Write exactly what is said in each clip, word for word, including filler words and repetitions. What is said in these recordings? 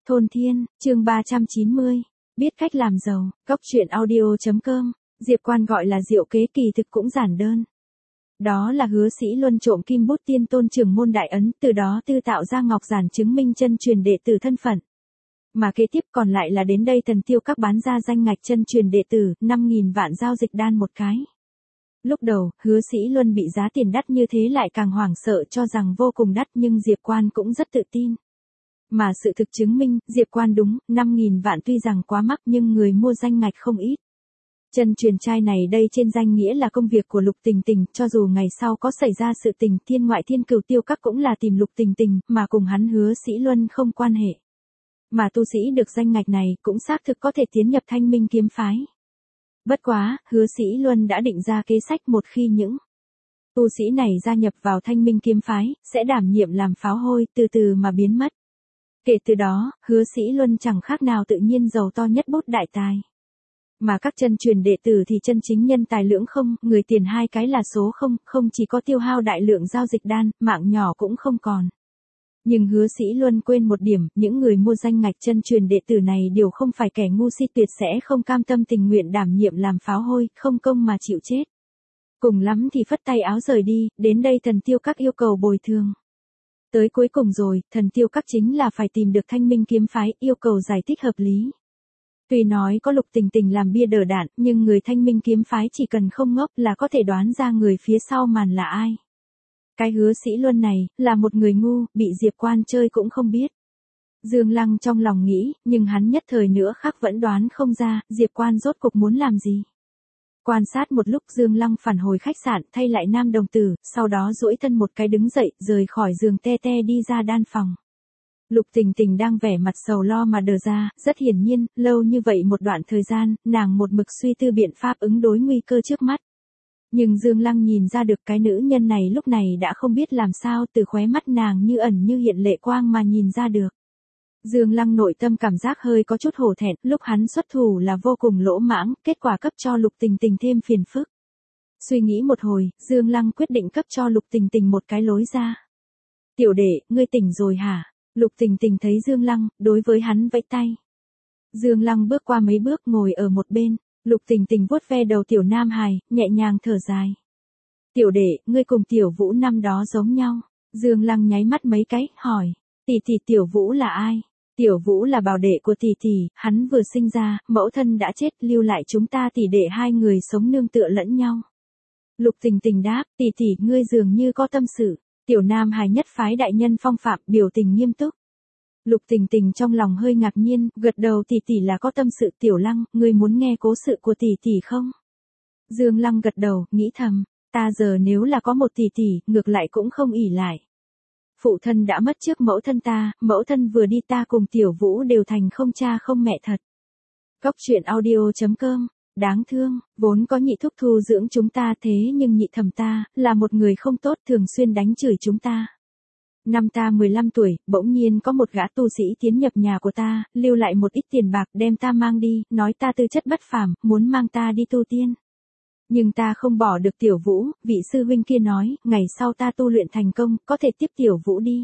Thôn Thiên, chương ba trăm chín mươi, biết cách làm giàu, góc truyện audio.com, Diệp Quan gọi là diệu kế kỳ thực cũng giản đơn. Đó là Hứa Sĩ Luân trộm kim bút tiên tôn trưởng môn đại ấn, từ đó tư tạo ra ngọc giản chứng minh chân truyền đệ tử thân phận. Mà kế tiếp còn lại là đến đây Thần Tiêu Các bán ra danh ngạch chân truyền đệ tử, năm nghìn vạn giao dịch đan một cái. Lúc đầu, Hứa Sĩ Luân bị giá tiền đắt như thế lại càng hoảng sợ cho rằng vô cùng đắt, nhưng Diệp Quan cũng rất tự tin. Mà sự thực chứng minh, Diệp Quan đúng, năm nghìn vạn tuy rằng quá mắc nhưng người mua danh ngạch không ít. Chân truyền trai này đây trên danh nghĩa là công việc của Lục Tình Tình, cho dù ngày sau có xảy ra sự tình, thiên ngoại thiên cửu tiêu các cũng là tìm Lục Tình Tình, mà cùng hắn Hứa Sĩ Luân không quan hệ. Mà tu sĩ được danh ngạch này cũng xác thực có thể tiến nhập Thanh Minh kiếm phái. Bất quá, Hứa Sĩ Luân đã định ra kế sách, một khi những tu sĩ này gia nhập vào Thanh Minh kiếm phái, sẽ đảm nhiệm làm pháo hôi, từ từ mà biến mất. Kể từ đó, Hứa Sĩ Luân chẳng khác nào tự nhiên giàu to nhất bút đại tài. Mà các chân truyền đệ tử thì chân chính nhân tài lưỡng không, người tiền hai cái là số không, không chỉ có tiêu hao đại lượng giao dịch đan, mạng nhỏ cũng không còn. Nhưng Hứa Sĩ Luân quên một điểm, những người mua danh ngạch chân truyền đệ tử này đều không phải kẻ ngu si, tuyệt sẽ không cam tâm tình nguyện đảm nhiệm làm pháo hôi, không công mà chịu chết. Cùng lắm thì phất tay áo rời đi, đến đây Thần Tiêu Các yêu cầu bồi thường. Tới cuối cùng rồi, Thần Tiêu Các chính là phải tìm được Thanh Minh kiếm phái, yêu cầu giải thích hợp lý. Tuy nói có Lục Tình Tình làm bia đỡ đạn, nhưng người Thanh Minh kiếm phái chỉ cần không ngốc là có thể đoán ra người phía sau màn là ai. Cái Hứa Sĩ Luân này, là một người ngu, bị Diệp Quan chơi cũng không biết. Dương Lăng trong lòng nghĩ, nhưng hắn nhất thời nữa khác vẫn đoán không ra, Diệp Quan rốt cục muốn làm gì. Quan sát một lúc, Dương Lăng phản hồi khách sạn, thay lại nam đồng tử, sau đó duỗi thân một cái đứng dậy, rời khỏi giường te te đi ra đan phòng. Lục Tình Tình đang vẻ mặt sầu lo mà đờ ra, rất hiển nhiên, lâu như vậy một đoạn thời gian, nàng một mực suy tư biện pháp ứng đối nguy cơ trước mắt. Nhưng Dương Lăng nhìn ra được cái nữ nhân này lúc này đã không biết làm sao, từ khóe mắt nàng như ẩn như hiện lệ quang mà nhìn ra được. Dương Lăng nội tâm cảm giác hơi có chút hổ thẹn, lúc hắn xuất thủ là vô cùng lỗ mãng, kết quả cấp cho Lục Tình Tình thêm phiền phức. Suy nghĩ một hồi, Dương Lăng quyết định cấp cho Lục Tình Tình một cái lối ra. Tiểu đệ, ngươi tỉnh rồi hả? Lục Tình Tình thấy Dương Lăng, đối với hắn vẫy tay. Dương Lăng bước qua mấy bước ngồi ở một bên, Lục Tình Tình vuốt ve đầu tiểu nam hài, nhẹ nhàng thở dài. Tiểu đệ, ngươi cùng tiểu Vũ năm đó giống nhau. Dương Lăng nháy mắt mấy cái, hỏi, tỷ tỷ tiểu Vũ là ai? Tiểu Vũ là bảo đệ của tỷ tỷ, hắn vừa sinh ra, mẫu thân đã chết, lưu lại chúng ta tỷ đệ hai người sống nương tựa lẫn nhau. Lục Tình Tình đáp, tỷ tỷ ngươi dường như có tâm sự. Tiểu nam hài nhất phái đại nhân phong phạm, biểu tình nghiêm túc. Lục Tình Tình trong lòng hơi ngạc nhiên, gật đầu, tỷ tỷ là có tâm sự. Tiểu Lăng, ngươi muốn nghe cố sự của tỷ tỷ không? Dương Lăng gật đầu, nghĩ thầm, ta giờ nếu là có một tỷ tỷ, ngược lại cũng không ỷ lại. Phụ thân đã mất trước mẫu thân ta, mẫu thân vừa đi ta cùng tiểu Vũ đều thành không cha không mẹ thật. Góc truyện audio.com, đáng thương, vốn có nhị thúc thu dưỡng chúng ta, thế nhưng nhị thẩm ta, là một người không tốt, thường xuyên đánh chửi chúng ta. Năm ta mười lăm tuổi, bỗng nhiên có một gã tu sĩ tiến nhập nhà của ta, lưu lại một ít tiền bạc đem ta mang đi, nói ta tư chất bất phàm, muốn mang ta đi tu tiên. Nhưng ta không bỏ được tiểu Vũ, vị sư huynh kia nói, ngày sau ta tu luyện thành công, có thể tiếp tiểu Vũ đi.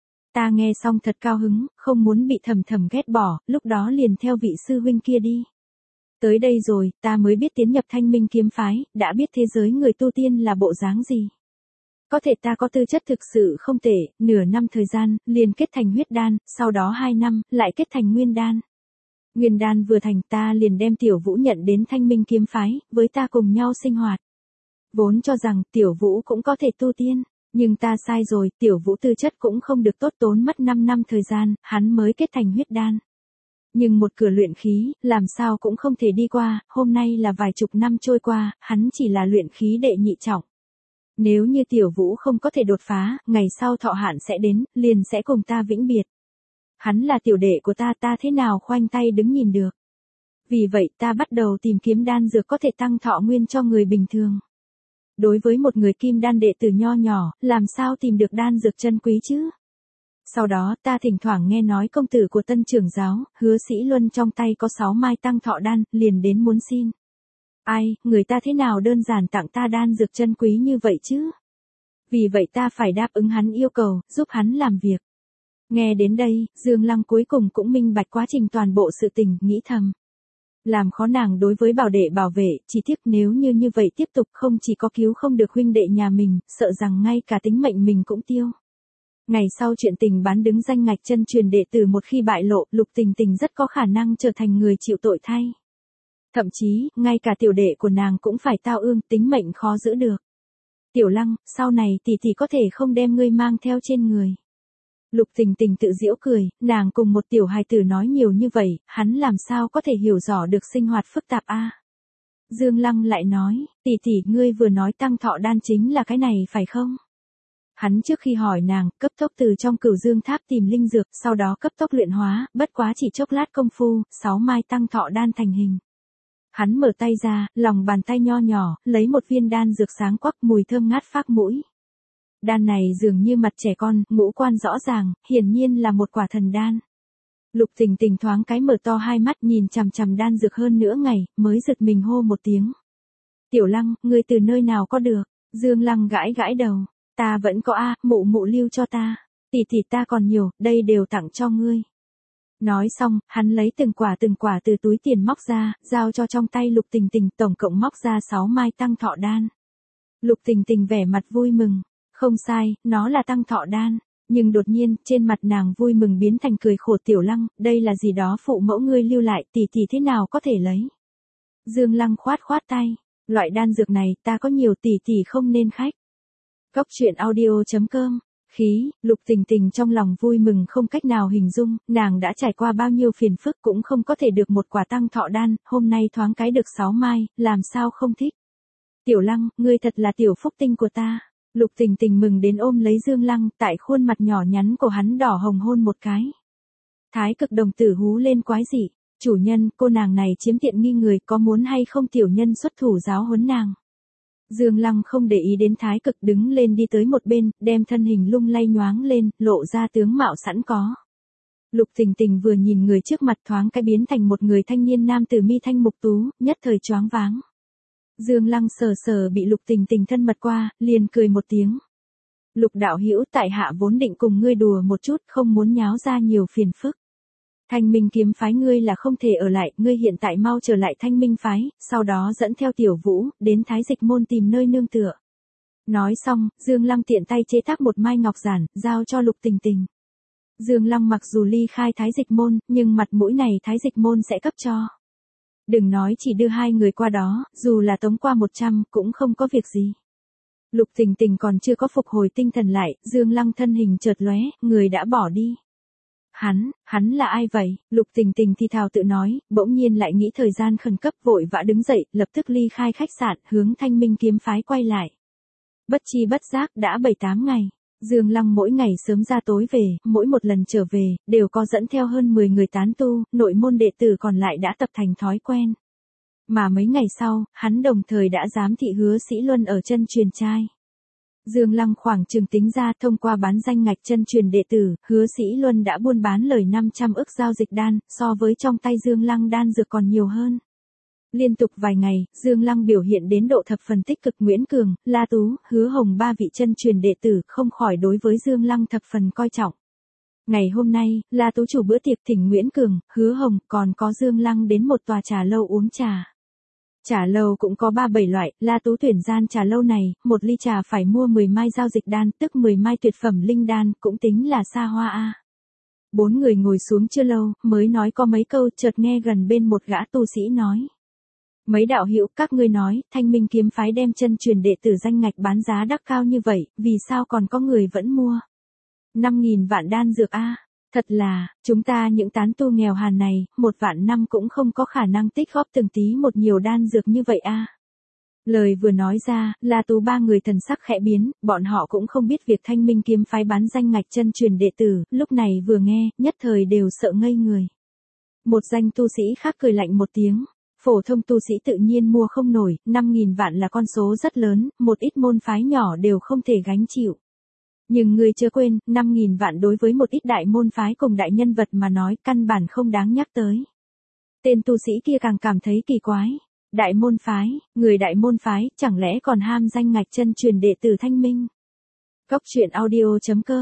Ta nghe xong thật cao hứng, không muốn bị thầm thầm ghét bỏ, lúc đó liền theo vị sư huynh kia đi. Tới đây rồi, ta mới biết tiến nhập Thanh Minh kiếm phái, đã biết thế giới người tu tiên là bộ dáng gì. Có thể ta có tư chất thực sự không tệ, nửa năm thời gian, liền kết thành huyết đan, sau đó hai năm, lại kết thành nguyên đan. Nguyên đan vừa thành, ta liền đem tiểu Vũ nhận đến Thanh Minh kiếm phái, với ta cùng nhau sinh hoạt. Vốn cho rằng tiểu Vũ cũng có thể tu tiên, nhưng ta sai rồi, tiểu Vũ tư chất cũng không được tốt, tốn mất năm năm thời gian, hắn mới kết thành huyết đan. Nhưng một cửa luyện khí, làm sao cũng không thể đi qua, hôm nay là vài chục năm trôi qua, hắn chỉ là luyện khí đệ nhị trọng. Nếu như tiểu Vũ không có thể đột phá, ngày sau thọ hạn sẽ đến, liền sẽ cùng ta vĩnh biệt. Hắn là tiểu đệ của ta, ta thế nào khoanh tay đứng nhìn được. Vì vậy ta bắt đầu tìm kiếm đan dược có thể tăng thọ nguyên cho người bình thường. Đối với một người kim đan đệ tử nho nhỏ, làm sao tìm được đan dược chân quý chứ? Sau đó ta thỉnh thoảng nghe nói công tử của tân trưởng giáo, Hứa Sĩ Luân trong tay có sáu mai tăng thọ đan, liền đến muốn xin. Ai, người ta thế nào đơn giản tặng ta đan dược chân quý như vậy chứ? Vì vậy ta phải đáp ứng hắn yêu cầu, giúp hắn làm việc. Nghe đến đây, Dương Lăng cuối cùng cũng minh bạch quá trình toàn bộ sự tình, nghĩ thầm. Làm khó nàng đối với bảo đệ bảo vệ, chỉ tiếc nếu như như vậy tiếp tục không chỉ có cứu không được huynh đệ nhà mình, sợ rằng ngay cả tính mệnh mình cũng tiêu. Ngày sau chuyện tình bán đứng danh ngạch chân truyền đệ tử một khi bại lộ, Lục Tình Tình rất có khả năng trở thành người chịu tội thay. Thậm chí, ngay cả tiểu đệ của nàng cũng phải tao ương, tính mệnh khó giữ được. Tiểu Lăng, sau này tỷ tỷ có thể không đem ngươi mang theo trên người. Lục Tình Tình tự giễu cười, nàng cùng một tiểu hài tử nói nhiều như vậy, hắn làm sao có thể hiểu rõ được sinh hoạt phức tạp a? Dương Lăng lại nói, tỷ tỷ ngươi vừa nói tăng thọ đan chính là cái này phải không? Hắn trước khi hỏi nàng, cấp tốc từ trong Cửu Dương Tháp tìm linh dược, sau đó cấp tốc luyện hóa, bất quá chỉ chốc lát công phu, sáu mai tăng thọ đan thành hình. Hắn mở tay ra, lòng bàn tay nho nhỏ, lấy một viên đan dược sáng quắc mùi thơm ngát phác mũi. Đan này dường như mặt trẻ con, ngũ quan rõ ràng, hiển nhiên là một quả thần đan. Lục Tình Tình thoáng cái mở to hai mắt nhìn chằm chằm đan dược hơn nửa ngày, mới giật mình hô một tiếng. Tiểu Lăng, ngươi từ nơi nào có được? Dương Lăng gãi gãi đầu. Ta vẫn có a, mụ mụ lưu cho ta. Tỷ tỷ ta còn nhiều, đây đều tặng cho ngươi. Nói xong, hắn lấy từng quả từng quả từ túi tiền móc ra, giao cho trong tay Lục Tình Tình, tổng cộng móc ra sáu mai tăng thọ đan. Lục Tình Tình vẻ mặt vui mừng. Không sai, nó là tăng thọ đan. Nhưng đột nhiên, trên mặt nàng vui mừng biến thành cười khổ. Tiểu Lăng, đây là gì đó phụ mẫu ngươi lưu lại, tỷ tỷ thế nào có thể lấy? Dương Lăng khoát khoát tay. Loại đan dược này, ta có nhiều, tỷ tỷ không nên khách. Cốc truyện audio chấm com. Khí, Lục Tình Tình trong lòng vui mừng không cách nào hình dung, nàng đã trải qua bao nhiêu phiền phức cũng không có thể được một quả tăng thọ đan, hôm nay thoáng cái được sáu mai, làm sao không thích. Tiểu Lăng, ngươi thật là tiểu phúc tinh của ta. Lục Tình Tình mừng đến ôm lấy Dương Lăng, tại khuôn mặt nhỏ nhắn của hắn đỏ hồng hôn một cái. Thái Cực đồng tử hú lên quái dị, chủ nhân, cô nàng này chiếm tiện nghi người, có muốn hay không tiểu nhân xuất thủ giáo huấn nàng. Dương Lăng không để ý đến Thái Cực, đứng lên đi tới một bên, đem thân hình lung lay nhoáng lên, lộ ra tướng mạo sẵn có. Lục Tình Tình vừa nhìn người trước mặt thoáng cái biến thành một người thanh niên nam tử mi thanh mục tú, nhất thời choáng váng. Dương Lăng sờ sờ bị Lục Tình Tình thân mật qua, liền cười một tiếng. Lục đạo hữu, tại hạ vốn định cùng ngươi đùa một chút, không muốn nháo ra nhiều phiền phức. Thanh Minh kiếm phái ngươi là không thể ở lại, ngươi hiện tại mau trở lại Thanh Minh phái, sau đó dẫn theo Tiểu Vũ, đến Thái Dịch môn tìm nơi nương tựa. Nói xong, Dương Lăng tiện tay chế tác một mai ngọc giản, giao cho Lục Tình Tình. Dương Lăng mặc dù ly khai Thái Dịch môn, nhưng mặt mũi này Thái Dịch môn sẽ cấp cho. Đừng nói chỉ đưa hai người qua đó, dù là tống qua một trăm, cũng không có việc gì. Lục Tình Tình còn chưa có phục hồi tinh thần lại, Dương Lăng thân hình chợt lóe, người đã bỏ đi. Hắn, hắn là ai vậy? Lục Tình Tình thì thào tự nói, bỗng nhiên lại nghĩ thời gian khẩn cấp vội vã đứng dậy, lập tức ly khai khách sạn, hướng Thanh Minh kiếm phái quay lại. Bất chi bất giác đã bảy tám ngày. Dương Lăng mỗi ngày sớm ra tối về, mỗi một lần trở về, đều có dẫn theo hơn mười người tán tu, nội môn đệ tử còn lại đã tập thành thói quen. Mà mấy ngày sau, hắn đồng thời đã giám thị Hứa Sĩ Luân ở chân truyền trai. Dương Lăng khoảng chừng tính ra thông qua bán danh ngạch chân truyền đệ tử, Hứa Sĩ Luân đã buôn bán lời năm trăm ức giao dịch đan, so với trong tay Dương Lăng đan dược còn nhiều hơn. Liên tục vài ngày, Dương Lăng biểu hiện đến độ thập phần tích cực. Nguyễn Cường, La Tú, Hứa Hồng ba vị chân truyền đệ tử không khỏi đối với Dương Lăng thập phần coi trọng. Ngày hôm nay, La Tú chủ bữa tiệc thỉnh Nguyễn Cường, Hứa Hồng, còn có Dương Lăng đến một tòa trà lâu uống trà. Trà lâu cũng có ba bảy loại, La Tú tuyển gian trà lâu này, một ly trà phải mua mười mai giao dịch đan, tức mười mai tuyệt phẩm linh đan, cũng tính là xa hoa a. Bốn người ngồi xuống chưa lâu, mới nói có mấy câu, chợt nghe gần bên một gã tu sĩ nói. Mấy đạo hữu, các ngươi nói, Thanh Minh kiếm phái đem chân truyền đệ tử danh ngạch bán giá đắt cao như vậy, vì sao còn có người vẫn mua? năm nghìn vạn đan dược a. Thật là, chúng ta những tán tu nghèo hàn này, một vạn năm cũng không có khả năng tích góp từng tí một nhiều đan dược như vậy a. Lời vừa nói ra, La Tú ba người thần sắc khẽ biến, bọn họ cũng không biết việc Thanh Minh kiếm phái bán danh ngạch chân truyền đệ tử, lúc này vừa nghe, nhất thời đều sợ ngây người. Một danh tu sĩ khác cười lạnh một tiếng. Phổ thông tu sĩ tự nhiên mua không nổi, năm nghìn vạn là con số rất lớn, một ít môn phái nhỏ đều không thể gánh chịu. Nhưng ngươi chưa quên, năm nghìn vạn đối với một ít đại môn phái cùng đại nhân vật mà nói, căn bản không đáng nhắc tới. Tên tu sĩ kia càng cảm thấy kỳ quái. Đại môn phái, người đại môn phái, chẳng lẽ còn ham danh ngạch chân truyền đệ tử Thanh Minh? Cốc truyện audio chấm com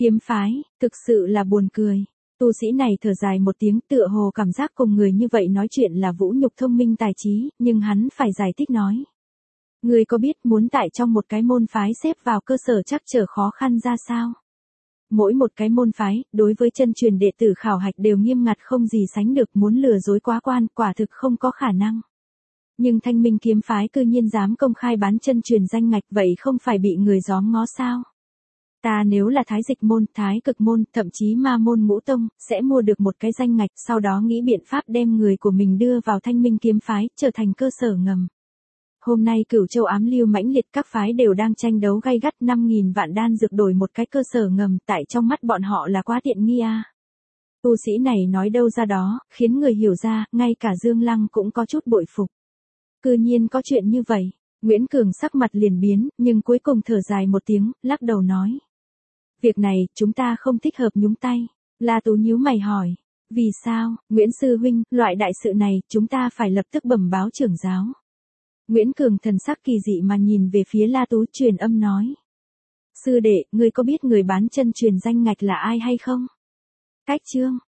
Kiếm phái, thực sự là buồn cười. Tu sĩ này thở dài một tiếng, tựa hồ cảm giác cùng người như vậy nói chuyện là vũ nhục thông minh tài trí, nhưng hắn phải giải thích nói. Ngươi có biết muốn tại trong một cái môn phái xếp vào cơ sở chắc trở khó khăn ra sao? Mỗi một cái môn phái, đối với chân truyền đệ tử khảo hạch đều nghiêm ngặt không gì sánh được, muốn lừa dối quá quan, quả thực không có khả năng. Nhưng Thanh Minh kiếm phái cư nhiên dám công khai bán chân truyền danh ngạch, vậy không phải bị người gióm ngó sao? Ta nếu là thái dịch môn, thái cực môn, thậm chí ma môn ngũ tông, sẽ mua được một cái danh ngạch, sau đó nghĩ biện pháp đem người của mình đưa vào Thanh Minh kiếm phái, trở thành cơ sở ngầm. Hôm nay Cửu Châu ám lưu mãnh liệt, các phái đều đang tranh đấu gay gắt, năm nghìn vạn đan dược đổi một cái cơ sở ngầm, tại trong mắt bọn họ là quá tiện nghi à. Tu sĩ này nói đâu ra đó, khiến người hiểu ra, ngay cả Dương Lăng cũng có chút bội phục. Cư nhiên có chuyện như vậy, Nguyễn Cường sắc mặt liền biến, nhưng cuối cùng thở dài một tiếng, lắc đầu nói. Việc này, chúng ta không thích hợp nhúng tay. La Tú nhíu mày hỏi. Vì sao, Nguyễn Sư Huynh, loại đại sự này, chúng ta phải lập tức bẩm báo trưởng giáo. Nguyễn Cường thần sắc kỳ dị mà nhìn về phía La Tú, truyền âm nói. Sư đệ, ngươi có biết người bán chân truyền danh ngạch là ai hay không? Cách Trương,